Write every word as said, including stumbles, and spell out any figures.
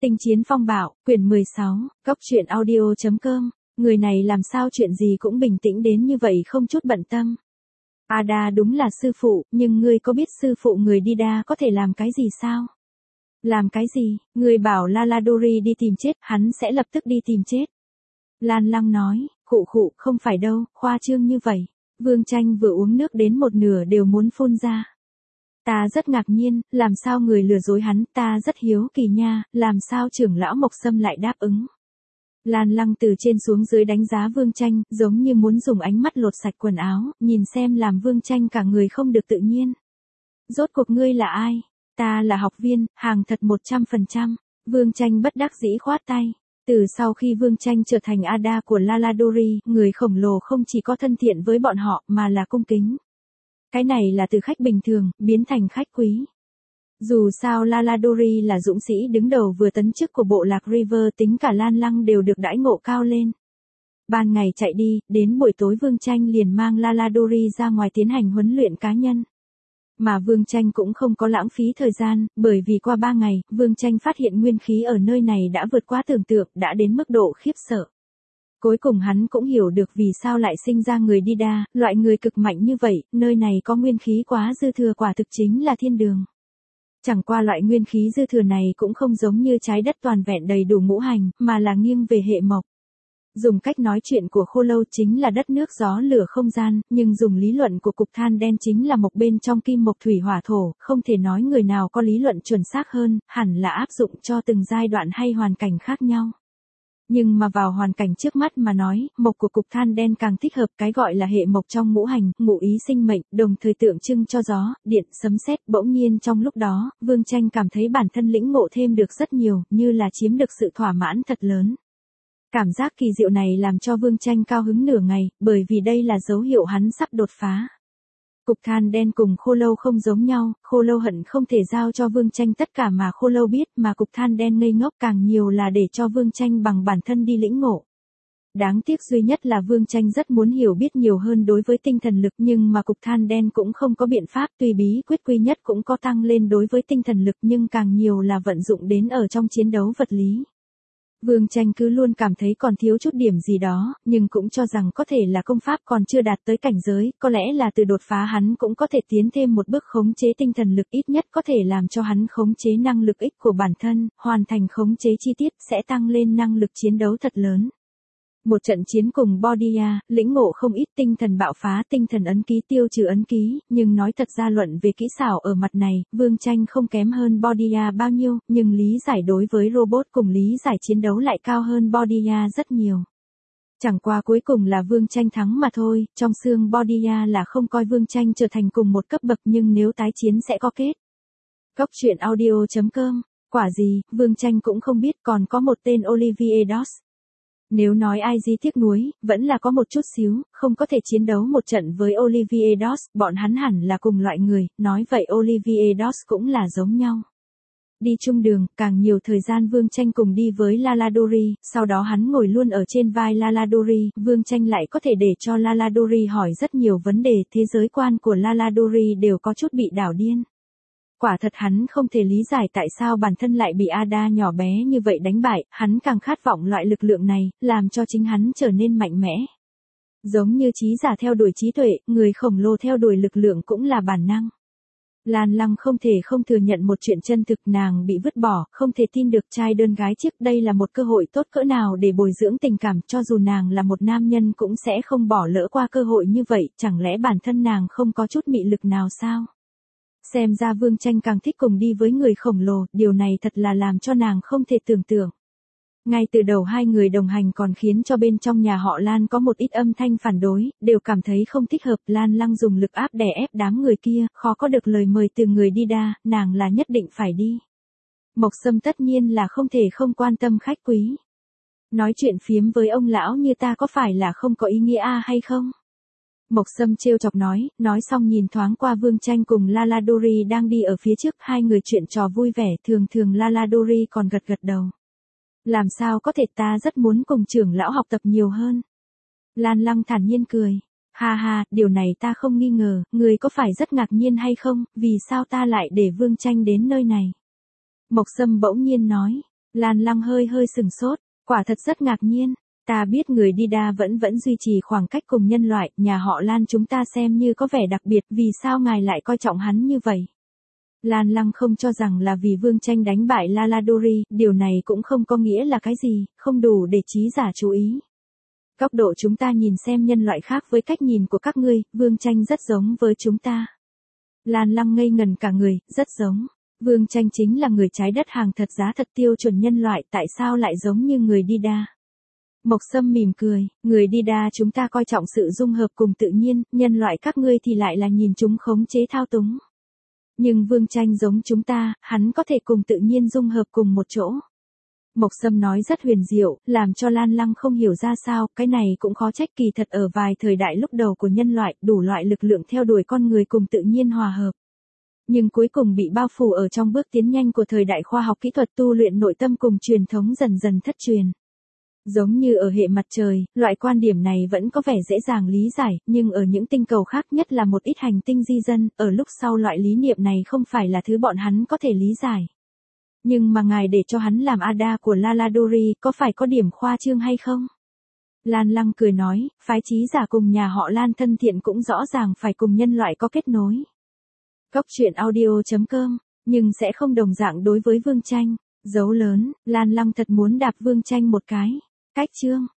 Tinh chiến phong bạo, quyển mười sáu, cốc truyện audio.com, người này làm sao chuyện gì cũng bình tĩnh đến như vậy không chút bận tâm. Ada đúng là sư phụ, nhưng ngươi có biết sư phụ người đi đa có thể làm cái gì sao? Làm cái gì? Ngươi bảo Laladori đi tìm chết, hắn sẽ lập tức đi tìm chết. Lan Lăng nói, khụ khụ, không phải đâu, khoa trương như vậy. Vương Tranh vừa uống nước đến một nửa đều muốn phun ra. Ta rất ngạc nhiên, làm sao người lừa dối hắn, ta rất hiếu kỳ nha, làm sao trưởng lão Mộc Sâm lại đáp ứng. Lan Lăng từ trên xuống dưới đánh giá Vương Tranh, giống như muốn dùng ánh mắt lột sạch quần áo, nhìn xem làm Vương Tranh cả người không được tự nhiên. Rốt cuộc ngươi là ai? Ta là học viên, hàng thật một trăm phần trăm. Vương Tranh bất đắc dĩ khoát tay. Từ sau khi Vương Tranh trở thành Ada của Laladori, người khổng lồ không chỉ có thân thiện với bọn họ mà là cung kính. Cái này là từ khách bình thường, biến thành khách quý. Dù sao Laladori là dũng sĩ đứng đầu vừa tấn chức của bộ lạc River, tính cả Lan Lăng đều được đãi ngộ cao lên. Ban ngày chạy đi, đến buổi tối Vương Tranh liền mang Laladori ra ngoài tiến hành huấn luyện cá nhân. Mà Vương Tranh cũng không có lãng phí thời gian, bởi vì qua ba ngày, Vương Tranh phát hiện nguyên khí ở nơi này đã vượt quá tưởng tượng, đã đến mức độ khiếp sợ. Cuối cùng hắn cũng hiểu được vì sao lại sinh ra người đi đa, loại người cực mạnh như vậy, nơi này có nguyên khí quá dư thừa, quả thực chính là thiên đường. Chẳng qua loại nguyên khí dư thừa này cũng không giống như trái đất toàn vẹn đầy đủ ngũ hành, mà là nghiêng về hệ mộc. Dùng cách nói chuyện của Khô Lâu chính là đất nước gió lửa không gian, nhưng dùng lý luận của cục than đen chính là mộc bên trong kim mộc thủy hỏa thổ, không thể nói người nào có lý luận chuẩn xác hơn, hẳn là áp dụng cho từng giai đoạn hay hoàn cảnh khác nhau. Nhưng mà vào hoàn cảnh trước mắt mà nói, mộc của cục than đen càng thích hợp, cái gọi là hệ mộc trong ngũ hành, ngụ ý sinh mệnh, đồng thời tượng trưng cho gió, điện, sấm sét. Bỗng nhiên trong lúc đó, Vương Tranh cảm thấy bản thân lĩnh ngộ thêm được rất nhiều, như là chiếm được sự thỏa mãn thật lớn. Cảm giác kỳ diệu này làm cho Vương Tranh cao hứng nửa ngày, bởi vì đây là dấu hiệu hắn sắp đột phá. Cục than đen cùng Khô Lâu không giống nhau, Khô Lâu hận không thể giao cho Vương Tranh tất cả mà Khô Lâu biết, mà cục than đen ngây ngốc càng nhiều là để cho Vương Tranh bằng bản thân đi lĩnh ngộ. Đáng tiếc duy nhất là Vương Tranh rất muốn hiểu biết nhiều hơn đối với tinh thần lực, nhưng mà cục than đen cũng không có biện pháp, tuy bí quyết quy nhất cũng có tăng lên đối với tinh thần lực nhưng càng nhiều là vận dụng đến ở trong chiến đấu vật lý. Vương Tranh cứ luôn cảm thấy còn thiếu chút điểm gì đó, nhưng cũng cho rằng có thể là công pháp còn chưa đạt tới cảnh giới, có lẽ là từ đột phá hắn cũng có thể tiến thêm một bước khống chế tinh thần lực, ít nhất có thể làm cho hắn khống chế năng lực ích của bản thân, hoàn thành khống chế chi tiết sẽ tăng lên năng lực chiến đấu thật lớn. Một trận chiến cùng Bodia, lĩnh ngộ không ít tinh thần bạo phá, tinh thần ấn ký tiêu trừ ấn ký, nhưng nói thật ra luận về kỹ xảo ở mặt này, Vương Tranh không kém hơn Bodia bao nhiêu, nhưng lý giải đối với robot cùng lý giải chiến đấu lại cao hơn Bodia rất nhiều. Chẳng qua cuối cùng là Vương Tranh thắng mà thôi, trong xương Bodia là không coi Vương Tranh trở thành cùng một cấp bậc, nhưng nếu tái chiến sẽ có kết. Cốc truyện audio.com, quả gì, Vương Tranh cũng không biết, còn có một tên Olivier Doss. Nếu nói ai gì tiếc nuối, vẫn là có một chút xíu, không có thể chiến đấu một trận với Olivier Doss, bọn hắn hẳn là cùng loại người, nói vậy Olivier Doss cũng là giống nhau. Đi chung đường, càng nhiều thời gian Vương Tranh cùng đi với Laladori, sau đó hắn ngồi luôn ở trên vai Laladori, Vương Tranh lại có thể để cho Laladori hỏi rất nhiều vấn đề, thế giới quan của Laladori đều có chút bị đảo điên. Quả thật hắn không thể lý giải tại sao bản thân lại bị Ada nhỏ bé như vậy đánh bại, hắn càng khát vọng loại lực lượng này, làm cho chính hắn trở nên mạnh mẽ. Giống như trí giả theo đuổi trí tuệ, người khổng lồ theo đuổi lực lượng cũng là bản năng. Lan Lăng không thể không thừa nhận một chuyện chân thực, nàng bị vứt bỏ, không thể tin được trai đơn gái chiếc, đây là một cơ hội tốt cỡ nào để bồi dưỡng tình cảm, cho dù nàng là một nam nhân cũng sẽ không bỏ lỡ qua cơ hội như vậy, chẳng lẽ bản thân nàng không có chút mị lực nào sao? Xem ra Vương Tranh càng thích cùng đi với người khổng lồ, điều này thật là làm cho nàng không thể tưởng tượng. Ngay từ đầu hai người đồng hành còn khiến cho bên trong nhà họ Lan có một ít âm thanh phản đối, đều cảm thấy không thích hợp. Lan Lăng dùng lực áp đè ép đám người kia, khó có được lời mời từ người đi đa, nàng là nhất định phải đi. Mộc Sâm tất nhiên là không thể không quan tâm khách quý. Nói chuyện phiếm với ông lão như ta có phải là không có ý nghĩa a hay không? Mộc Sâm trêu chọc nói, nói xong nhìn thoáng qua Vương Tranh cùng Laladori đang đi ở phía trước, hai người chuyện trò vui vẻ, thường thường Laladori còn gật gật đầu. Làm sao có thể, ta rất muốn cùng trưởng lão học tập nhiều hơn. Lan Lăng thản nhiên cười, ha ha, điều này ta không nghi ngờ, người có phải rất ngạc nhiên hay không, vì sao ta lại để Vương Tranh đến nơi này? Mộc Sâm bỗng nhiên nói, Lan Lăng hơi hơi sừng sốt, quả thật rất ngạc nhiên. Ta biết người Dida vẫn vẫn duy trì khoảng cách cùng nhân loại, nhà họ Lan chúng ta xem như có vẻ đặc biệt, vì sao ngài lại coi trọng hắn như vậy? Lan Lăng không cho rằng là vì Vương Tranh đánh bại Laladori, điều này cũng không có nghĩa là cái gì, không đủ để trí giả chú ý. Góc độ chúng ta nhìn xem nhân loại khác với cách nhìn của các ngươi, Vương Tranh rất giống với chúng ta. Lan Lăng ngây ngần cả người, rất giống. Vương Tranh chính là người trái đất hàng thật giá thật tiêu chuẩn nhân loại, tại sao lại giống như người Dida? Mộc Sâm mỉm cười, người Dida chúng ta coi trọng sự dung hợp cùng tự nhiên, nhân loại các ngươi thì lại là nhìn chúng khống chế thao túng. Nhưng Vương Tranh giống chúng ta, hắn có thể cùng tự nhiên dung hợp cùng một chỗ. Mộc Sâm nói rất huyền diệu, làm cho Lan Lăng không hiểu ra sao, cái này cũng khó trách, kỳ thật ở vài thời đại lúc đầu của nhân loại, đủ loại lực lượng theo đuổi con người cùng tự nhiên hòa hợp. Nhưng cuối cùng bị bao phủ ở trong bước tiến nhanh của thời đại khoa học kỹ thuật, tu luyện nội tâm cùng truyền thống dần dần thất truyền. Giống như ở hệ mặt trời, loại quan điểm này vẫn có vẻ dễ dàng lý giải, nhưng ở những tinh cầu khác, nhất là một ít hành tinh di dân, ở lúc sau loại lý niệm này không phải là thứ bọn hắn có thể lý giải. Nhưng mà ngài để cho hắn làm Ada của Laladori, có phải có điểm khoa trương hay không? Lan Lăng cười nói, phái trí giả cùng nhà họ Lan thân thiện cũng rõ ràng phải cùng nhân loại có kết nối. Góc truyện audio chấm com, nhưng sẽ không đồng dạng đối với Vương Tranh. Dấu lớn, Lan Lăng thật muốn đạp Vương Tranh một cái. Cách chương